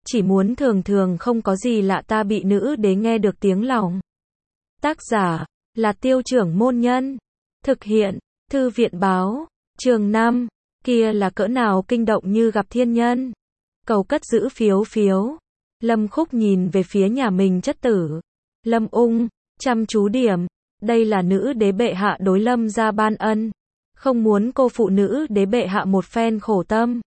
chỉ muốn thường thường không có gì lạ ta bị nữ đế nghe được tiếng lòng. Tác giả là Tiêu Trưởng Môn Nhân. Thực hiện Thư viện báo. Chương 5. Kia là cỡ nào kinh động như gặp thiên nhân. Cầu cất giữ phiếu phiếu. Lâm Khúc nhìn về phía nhà mình chất tử. Lâm Ung, chăm chú điểm. Đây là nữ đế bệ hạ đối Lâm gia ban ân. Không muốn cô phụ nữ đế bệ hạ một phen khổ tâm.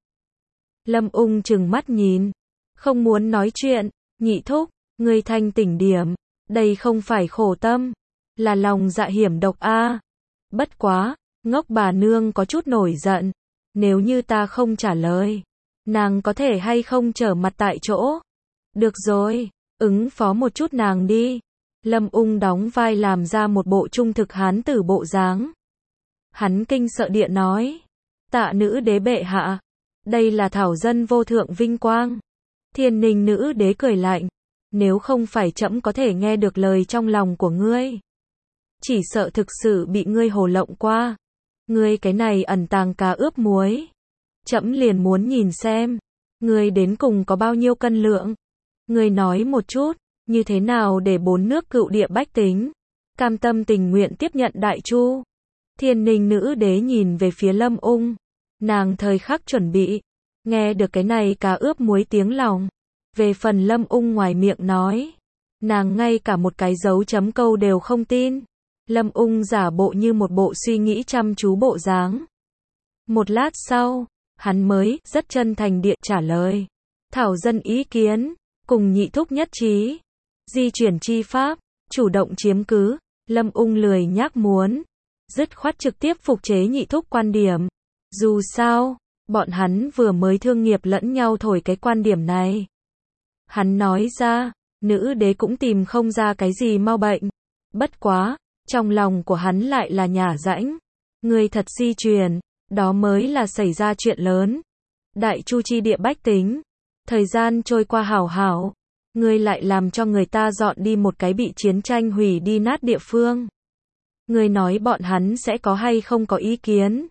Lâm Ung trừng mắt nhìn. Không muốn nói chuyện. Nhị thúc, ngươi thanh tỉnh điểm. Đây không phải khổ tâm. Là lòng dạ hiểm độc a. Bất quá, ngốc bà nương có chút nổi giận. Nếu như ta không trả lời, nàng có thể hay không trở mặt tại chỗ. Được rồi, ứng phó một chút nàng đi. Lâm Ung đóng vai làm ra một bộ trung thực hán tử bộ dáng. Hắn kinh sợ địa nói. Tạ nữ đế bệ hạ. Đây là thảo dân vô thượng vinh quang. Thiên Ninh nữ đế cười lạnh. Nếu không phải trẫm có thể nghe được lời trong lòng của ngươi, chỉ sợ thực sự bị ngươi hồ lộng qua. Ngươi cái này ẩn tàng cá ướp muối. Trẫm liền muốn nhìn xem. Ngươi đến cùng có bao nhiêu cân lượng. Ngươi nói một chút. Như thế nào để 4 nước cựu địa bách tính cam tâm tình nguyện tiếp nhận Đại Chu. Thiên Ninh nữ đế nhìn về phía Lâm Ung. Nàng thời khắc chuẩn bị. Nghe được cái này cá ướp muối tiếng lòng. Về phần Lâm Ung ngoài miệng nói. Nàng ngay cả một cái dấu chấm câu đều không tin. Lâm Ung giả bộ như một bộ suy nghĩ chăm chú bộ dáng. Một lát sau, hắn mới rất chân thành địa trả lời. Thảo dân ý kiến, cùng nhị thúc nhất trí. Di chuyển chi pháp, chủ động chiếm cứ. Lâm Ung lười nhác muốn. Dứt khoát trực tiếp phục chế nhị thúc quan điểm. Dù sao, bọn hắn vừa mới thương nghiệp lẫn nhau thổi cái quan điểm này. Hắn nói ra, nữ đế cũng tìm không ra cái gì mau bệnh. Bất quá, trong lòng của hắn lại là nhả rãnh. Ngươi thật di truyền, đó mới là xảy ra chuyện lớn. Đại Chu chi địa bách tính. Thời gian trôi qua hảo hảo. Ngươi lại làm cho người ta dọn đi một cái bị chiến tranh hủy đi nát địa phương. Ngươi nói bọn hắn sẽ có hay không có ý kiến.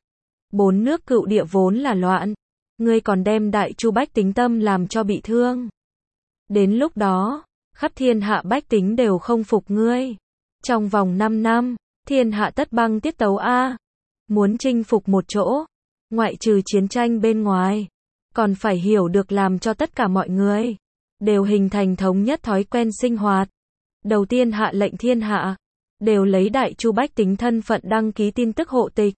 4 nước cựu địa vốn là loạn. Ngươi còn đem Đại Chu bách tính tâm làm cho bị thương. Đến lúc đó, khắp thiên hạ bách tính đều không phục ngươi. Trong vòng 5 năm, thiên hạ tất băng tiết tấu a. Muốn chinh phục một chỗ, ngoại trừ chiến tranh bên ngoài, còn phải hiểu được làm cho tất cả mọi người đều hình thành thống nhất thói quen sinh hoạt. Đầu tiên hạ lệnh thiên hạ, đều lấy Đại Chu bách tính thân phận đăng ký tin tức hộ tịch.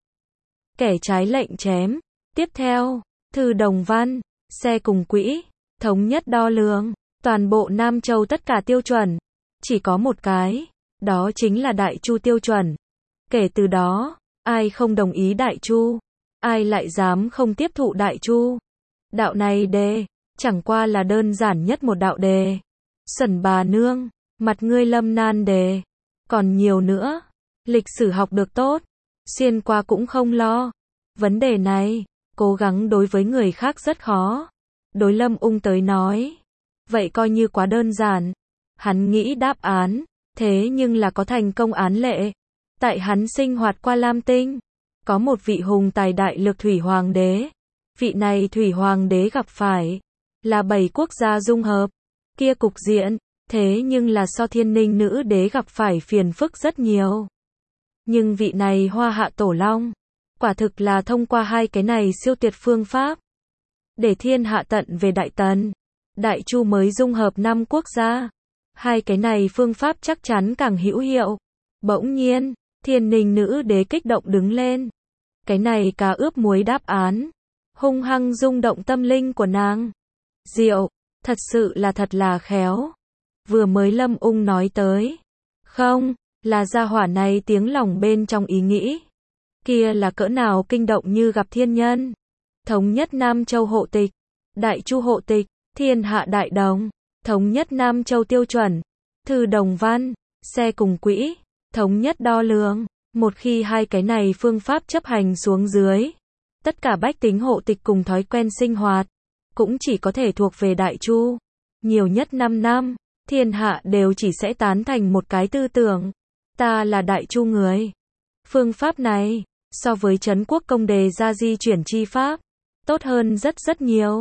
Kẻ trái lệnh chém. Tiếp theo, thư đồng văn, xe cùng quỹ, thống nhất đo lường, toàn bộ Nam Châu tất cả tiêu chuẩn. Chỉ có một cái, đó chính là Đại Chu tiêu chuẩn. Kể từ đó, ai không đồng ý Đại Chu, ai lại dám không tiếp thụ Đại Chu. Đạo này đề, chẳng qua là đơn giản nhất một đạo đề. Sẩn bà nương, mặt ngươi lâm nan đề. Còn nhiều nữa, lịch sử học được tốt, xuyên qua cũng không lo. Vấn đề này, cố gắng đối với người khác rất khó. Đối Lâm Ung tới nói, vậy coi như quá đơn giản. Hắn nghĩ đáp án, thế nhưng là có thành công án lệ. Tại hắn sinh hoạt qua Lam Tinh, có một vị hùng tài đại lược thủy hoàng đế. Vị này thủy hoàng đế gặp phải là 7 quốc gia dung hợp. Kia cục diện, thế nhưng là so Thiên Ninh nữ đế gặp phải phiền phức rất nhiều. Nhưng vị này Hoa Hạ Tổ Long, quả thực là thông qua hai cái này siêu tuyệt phương pháp, để thiên hạ tận về Đại Tần, Đại Chu mới dung hợp 5 quốc gia. Hai cái này phương pháp chắc chắn càng hữu hiệu. Bỗng nhiên, Thiên Ninh nữ đế kích động đứng lên. Cái này cá ướp muối đáp án, hung hăng rung động tâm linh của nàng. Diệu, thật sự là thật là khéo. Vừa mới Lâm Ung nói tới, không, là gia hỏa này tiếng lòng bên trong ý nghĩ. Kia là cỡ nào kinh động như gặp thiên nhân. Thống nhất Nam Châu hộ tịch, Đại Chu hộ tịch, thiên hạ đại đồng, thống nhất Nam Châu tiêu chuẩn, thư đồng văn, xe cùng quỹ, thống nhất đo lường. Một khi hai cái này phương pháp chấp hành xuống dưới, tất cả bách tính hộ tịch cùng thói quen sinh hoạt, cũng chỉ có thể thuộc về Đại Chu. Nhiều nhất 5 năm, thiên hạ đều chỉ sẽ tán thành một cái tư tưởng. Ta là Đại Chu người. Phương pháp này, so với Trấn Quốc Công đề ra di chuyển chi pháp, tốt hơn rất rất nhiều.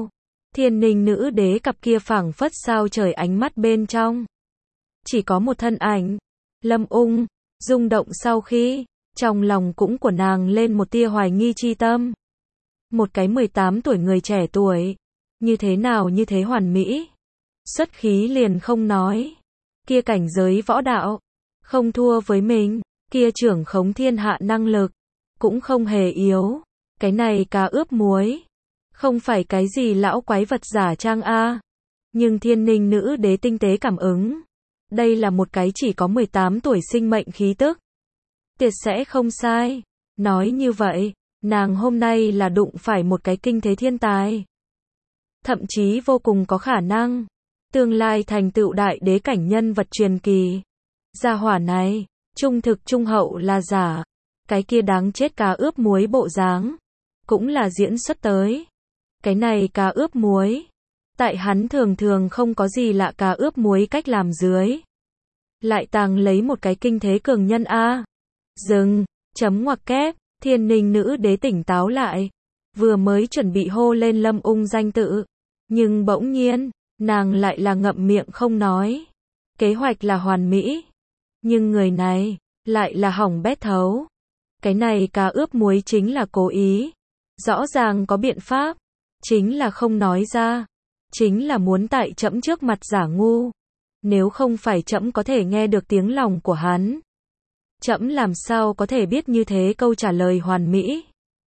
Thiên Ninh nữ đế cặp kia phảng phất sao trời ánh mắt bên trong. Chỉ có một thân ảnh. Lâm Ung, rung động sau khi, trong lòng cũng của nàng lên một tia hoài nghi chi tâm. Một cái 18 tuổi người trẻ tuổi, như thế nào như thế hoàn mỹ. Xuất khí liền không nói. Kia cảnh giới võ đạo, không thua với mình, kia trưởng khống thiên hạ năng lực, cũng không hề yếu. Cái này cá ướp muối, không phải cái gì lão quái vật giả trang a. Nhưng Thiên Ninh nữ đế tinh tế cảm ứng. Đây là một cái chỉ có 18 tuổi sinh mệnh khí tức. Tuyệt sẽ không sai. Nói như vậy, nàng hôm nay là đụng phải một cái kinh thế thiên tài. Thậm chí vô cùng có khả năng tương lai thành tựu đại đế cảnh nhân vật truyền kỳ. Gia hỏa này, trung thực trung hậu là giả. Cái kia đáng chết cá ướp muối bộ dáng, cũng là diễn xuất tới. Cái này cá ướp muối, tại hắn thường thường không có gì lạ cá ướp muối cách làm dưới. Lại tàng lấy một cái kinh thế cường nhân a. Dừng, chấm ngoặc kép, Thiên Ninh nữ đế tỉnh táo lại. Vừa mới chuẩn bị hô lên Lâm Ung danh tự. Nhưng bỗng nhiên, nàng lại là ngậm miệng không nói. Kế hoạch là hoàn mỹ. Nhưng người này, lại là hỏng bét thấu. Cái này cá ướp muối chính là cố ý. Rõ ràng có biện pháp. Chính là không nói ra. Chính là muốn tại trẫm trước mặt giả ngu. Nếu không phải trẫm có thể nghe được tiếng lòng của hắn, trẫm làm sao có thể biết như thế câu trả lời hoàn mỹ.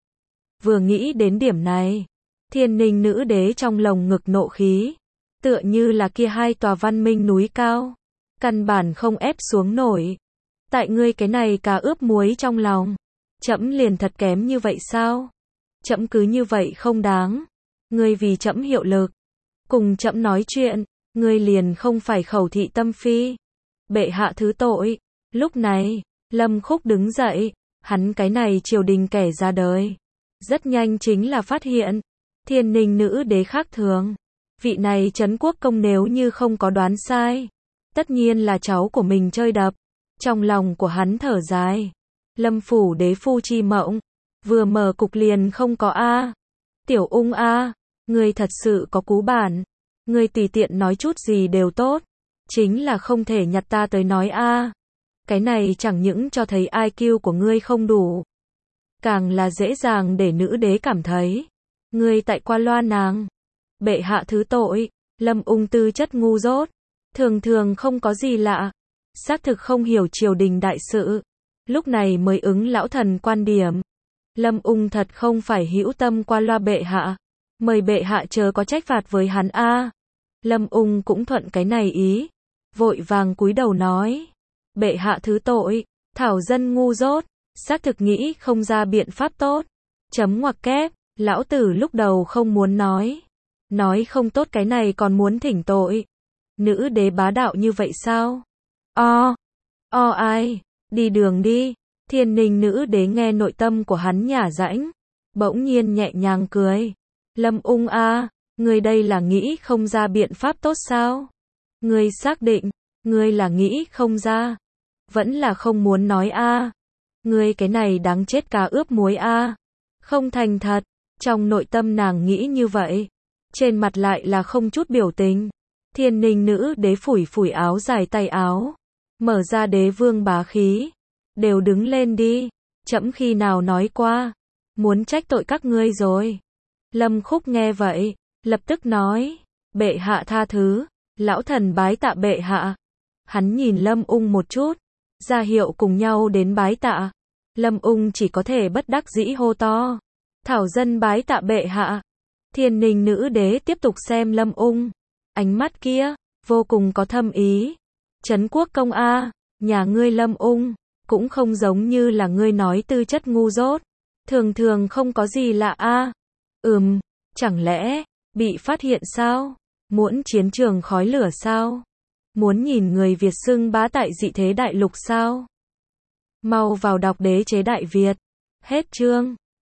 Vừa nghĩ đến điểm này, Thiên Ninh nữ đế trong lồng ngực nộ khí, tựa như là kia hai tòa văn minh núi cao, căn bản không ép xuống nổi. Tại ngươi cái này cá ướp muối trong lòng, trẫm liền thật kém như vậy sao? Trẫm cứ như vậy không đáng. Ngươi vì trẫm hiệu lực, cùng trẫm nói chuyện, ngươi liền không phải khẩu thị tâm phi. Bệ hạ thứ tội. Lúc này, Lâm Khúc đứng dậy, hắn cái này triều đình kẻ ra đời. Rất nhanh chính là phát hiện, Thiên Ninh nữ đế khác thường. Vị này trấn quốc công nếu như không có đoán sai, tất nhiên là cháu của mình chơi đập. Trong lòng của hắn thở dài. Lâm phủ đế phu chi mộng, vừa mở cục liền không có a. Tiểu Ung a, ngươi thật sự có cú bản. Ngươi tùy tiện nói chút gì đều tốt, chính là không thể nhặt ta tới nói a. Cái này chẳng những cho thấy IQ của ngươi không đủ, càng là dễ dàng để nữ đế cảm thấy ngươi tại qua loa nàng. Bệ hạ thứ tội. Lâm Ung tư chất ngu dốt, thường thường không có gì lạ, xác thực không hiểu triều đình đại sự. Lúc này mới ứng lão thần quan điểm. Lâm Ung thật không phải hữu tâm qua loa bệ hạ, mời bệ hạ chớ có trách phạt với hắn a. Lâm Ung cũng thuận cái này ý, vội vàng cúi đầu nói: bệ hạ thứ tội, thảo dân ngu dốt, xác thực nghĩ không ra biện pháp tốt. Chấm ngoặc kép, lão tử lúc đầu không muốn nói không tốt cái này còn muốn thỉnh tội. Nữ đế bá đạo như vậy sao? Ai, đi đường đi. Thiên Ninh nữ đế nghe nội tâm của hắn nhả rãnh, bỗng nhiên nhẹ nhàng cười. Lâm Ung a, ngươi đây là nghĩ không ra biện pháp tốt sao? Ngươi xác định, ngươi là nghĩ không ra, vẫn là không muốn nói a? Ngươi cái này đáng chết cá ướp muối a. Không thành thật. Trong nội tâm nàng nghĩ như vậy, trên mặt lại là không chút biểu tình. Thiên Ninh nữ đế phủi phủi áo dài tay áo, mở ra đế vương bá khí. Đều đứng lên đi, trẫm khi nào nói qua muốn trách tội các ngươi rồi. Lâm Khúc nghe vậy, lập tức nói: bệ hạ tha thứ, lão thần bái tạ bệ hạ. Hắn nhìn Lâm Ung một chút, ra hiệu cùng nhau đến bái tạ. Lâm Ung chỉ có thể bất đắc dĩ hô to: thảo dân bái tạ bệ hạ. Thiên Ninh nữ đế tiếp tục xem Lâm Ung, ánh mắt kia vô cùng có thâm ý. Trấn quốc công a, nhà ngươi Lâm Ung cũng không giống như là ngươi nói tư chất ngu dốt, thường thường không có gì lạ a. Chẳng lẽ bị phát hiện sao? Muốn chiến trường khói lửa sao? Muốn nhìn người Việt xưng bá tại dị thế đại lục sao? Mau vào đọc Đế chế Đại Việt. Hết chương.